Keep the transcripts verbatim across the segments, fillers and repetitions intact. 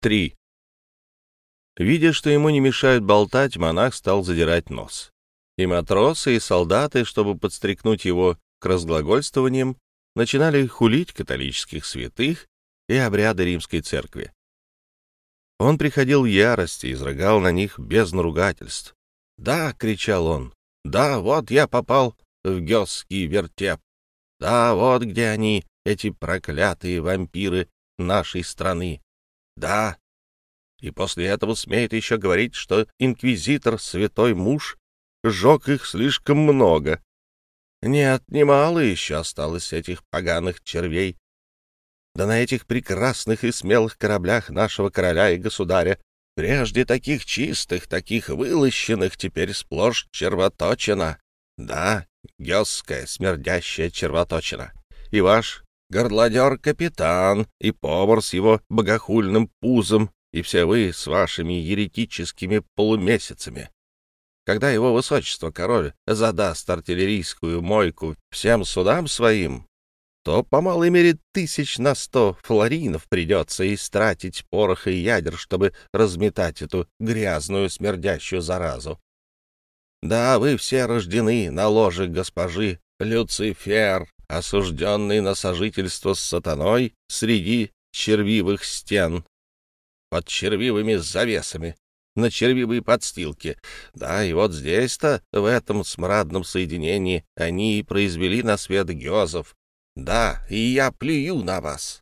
три. Видя, что ему не мешают болтать, монах стал задирать нос. И матросы, и солдаты, чтобы подстрекнуть его к разглагольствованиям, начинали хулить католических святых и обряды римской церкви. Он приходил в ярость и изрыгал на них бездну ругательств. «Да!» — кричал он. «Да, вот я попал в гёзский вертеп. Да, вот где они, эти проклятые вампиры нашей страны. Да!» И после этого смеет еще говорить, что инквизитор, святой муж, сжег их слишком много. Нет, немало еще осталось этих поганых червей. Да на этих прекрасных и смелых кораблях нашего короля и государя, прежде таких чистых, таких вылощенных, теперь сплошь червоточина. Да, гёзская смердящая червоточина. И ваш горлодер-капитан, и повар с его богохульным пузом, и все вы с вашими еретическими полумесяцами. Когда его высочество король задаст артиллерийскую мойку всем судам своим, то по малой мере тысяч на сто флоринов придется истратить пороха и ядер, чтобы разметать эту грязную смердящую заразу. Да, вы все рождены на ложе госпожи Люцифер, осужденный на сожительство с сатаной среди червивых стен, под червивыми завесами, на червивой подстилке. Да, и вот здесь-то, в этом смрадном соединении, они и произвели на свет гёзов. Да, и я плюю на вас.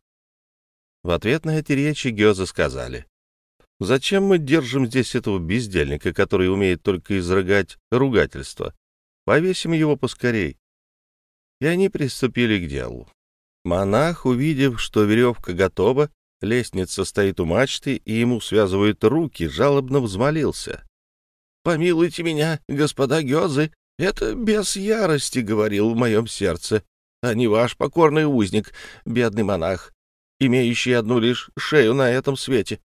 В ответ на эти речи гёзы сказали: «Зачем мы держим здесь этого бездельника, который умеет только изрыгать ругательства? Повесим его поскорей». И они приступили к делу. Монах, увидев, что веревка готова, лестница стоит у мачты, и ему связывают руки, жалобно взмолился: «Помилуйте меня, господа гёзы, это бес ярости говорил в моем сердце, а не ваш покорный узник, бедный монах, имеющий одну лишь шею на этом свете.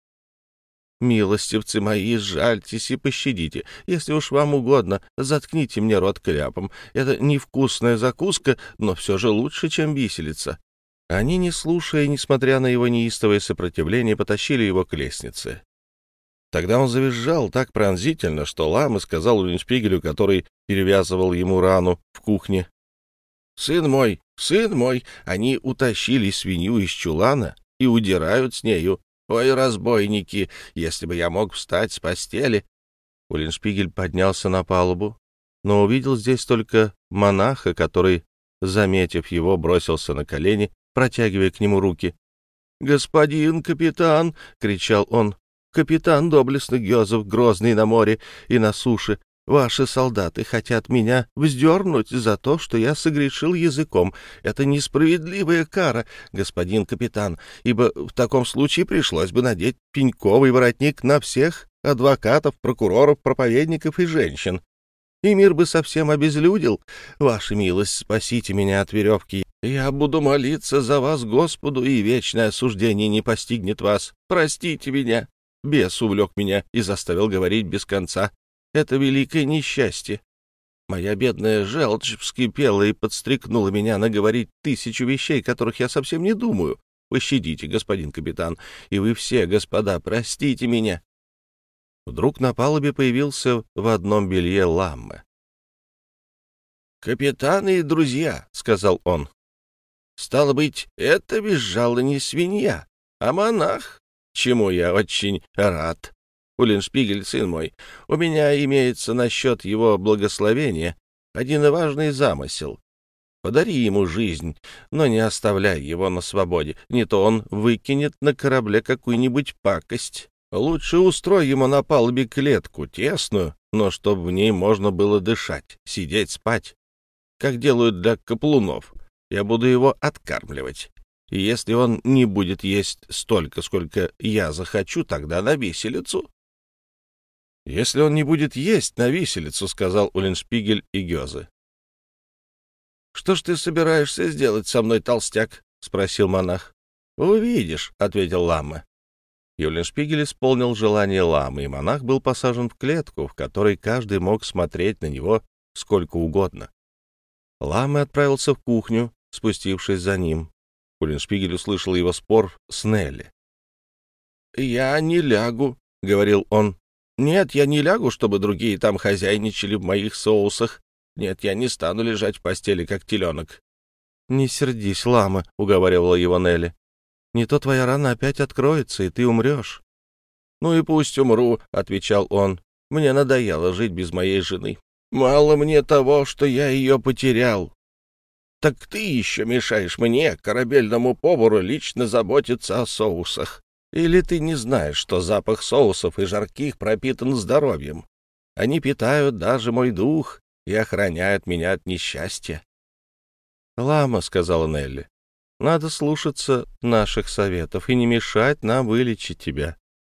Милостивцы мои, сжальтесь и пощадите. Если уж вам угодно, заткните мне рот кляпом. Это невкусная закуска, но все же лучше, чем виселица». Они, не слушая, несмотря на его неистовое сопротивление, потащили его к лестнице. Тогда он завизжал так пронзительно, что Лама сказал Уллиншпигелю, который перевязывал ему рану в кухне: «Сын мой, сын мой, они утащили свинью из чулана и удирают с нею. Ой, разбойники, если бы я мог встать с постели!» Уллиншпигель поднялся на палубу, но увидел здесь только монаха, который, заметив его, бросился на колени, протягивая к нему руки. «Господин капитан!» — кричал он. «Капитан доблестных гёзов, грозный на море и на суше, ваши солдаты хотят меня вздернуть за то, что я согрешил языком. Это несправедливая кара, господин капитан, ибо в таком случае пришлось бы надеть пеньковый воротник на всех адвокатов, прокуроров, проповедников и женщин. И мир бы совсем обезлюдил. Ваша милость, спасите меня от веревки. Я буду молиться за вас Господу, и вечное осуждение не постигнет вас. Простите меня. Бес увлек меня и заставил говорить без конца. Это великое несчастье. Моя бедная желчь вскипела и подстрекнула меня наговорить тысячу вещей, которых я совсем не думаю. Пощадите, господин капитан, и вы все, господа, простите меня». Вдруг на палубе появился в одном белье Ламме. «Капитаны и друзья», — сказал он, — «стало быть, это визжала не свинья, а монах, чему я очень рад. Уллиншпигель, сын мой, у меня имеется насчет его благословения один важный замысел. Подари ему жизнь, но не оставляй его на свободе, не то он выкинет на корабле какую-нибудь пакость. Лучше устрой ему на палубе клетку, тесную, но чтобы в ней можно было дышать, сидеть, спать, как делают для каплунов. Я буду его откармливать. И если он не будет есть столько, сколько я захочу, тогда на виселицу». «Если он не будет есть, на виселицу», — сказал Уллиншпигель и гёзы. «Что ж ты собираешься сделать со мной, толстяк?» — спросил монах. «Увидишь», — ответил Ламме. И Уллиншпигель исполнил желание Ламы, и монах был посажен в клетку, в которой каждый мог смотреть на него сколько угодно. Ламме отправился в кухню, спустившись за ним. Уллиншпигель услышал его спор с Нелли. «Я не лягу», — говорил он. «Нет, я не лягу, чтобы другие там хозяйничали в моих соусах. Нет, я не стану лежать в постели, как теленок». «Не сердись, лама», — уговаривала его Нелли. «Не то твоя рана опять откроется, и ты умрешь». «Ну и пусть умру», — отвечал он. «Мне надоело жить без моей жены. Мало мне того, что я ее потерял. Так ты еще мешаешь мне, корабельному повару, лично заботиться о соусах. Или ты не знаешь, что запах соусов и жарких пропитан здоровьем? Они питают даже мой дух и охраняют меня от несчастья». «Лама», — сказала Нелли, — «надо слушаться наших советов и не мешать нам вылечить тебя».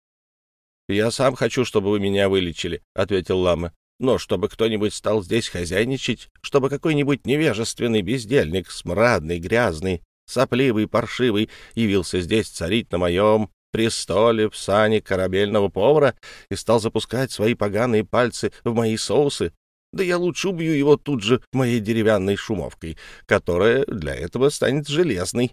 «Я сам хочу, чтобы вы меня вылечили», — ответил лама. «Но чтобы кто-нибудь стал здесь хозяйничать, чтобы какой-нибудь невежественный бездельник, смрадный, грязный, сопливый, паршивый, явился здесь царить на моем престоле в сане корабельного повара и стал запускать свои поганые пальцы в мои соусы, да я лучше убью его тут же моей деревянной шумовкой, которая для этого станет железной».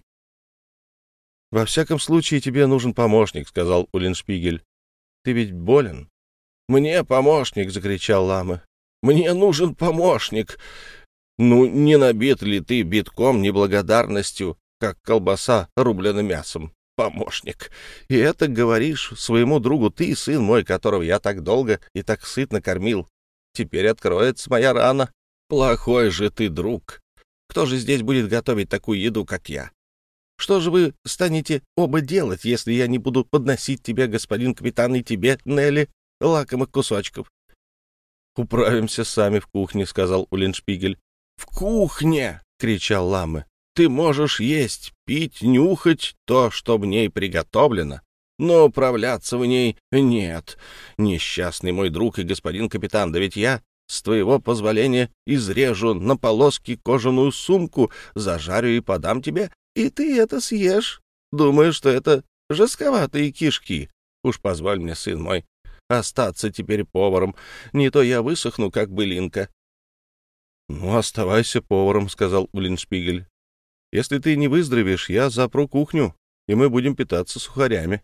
«Во всяком случае, тебе нужен помощник», — сказал Уллиншпигель. «Ты ведь болен». «Мне помощник!» — закричал лама. «Мне нужен помощник! Ну, не набит ли ты битком неблагодарностью, как колбаса рублена мясом? Помощник! И это говоришь своему другу ты, сын мой, которого я так долго и так сытно кормил. Теперь откроется моя рана. Плохой же ты друг! Кто же здесь будет готовить такую еду, как я? Что же вы станете оба делать, если я не буду подносить тебе, господин капитан, и тебе, Нелли, лакомых кусочков?» «Управимся сами в кухне», — сказал Уллиншпигель. «В кухне!» — кричал лама. «Ты можешь есть, пить, нюхать то, что в ней приготовлено, но управляться в ней нет. Несчастный мой друг и господин капитан, да ведь я, с твоего позволения, изрежу на полоски кожаную сумку, зажарю и подам тебе, и ты это съешь. Думаю, что это жестковатые кишки. Уж позволь мне, сын мой, остаться теперь поваром, не то я высохну, как былинка». «Ну, оставайся поваром», — сказал Уллиншпигель. «Если ты не выздоровеешь, я запру кухню, и мы будем питаться сухарями».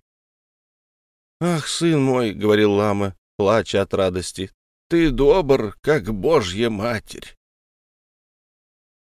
«Ах, сын мой», — говорил лама, плача от радости, — «ты добр, как Божья Матерь.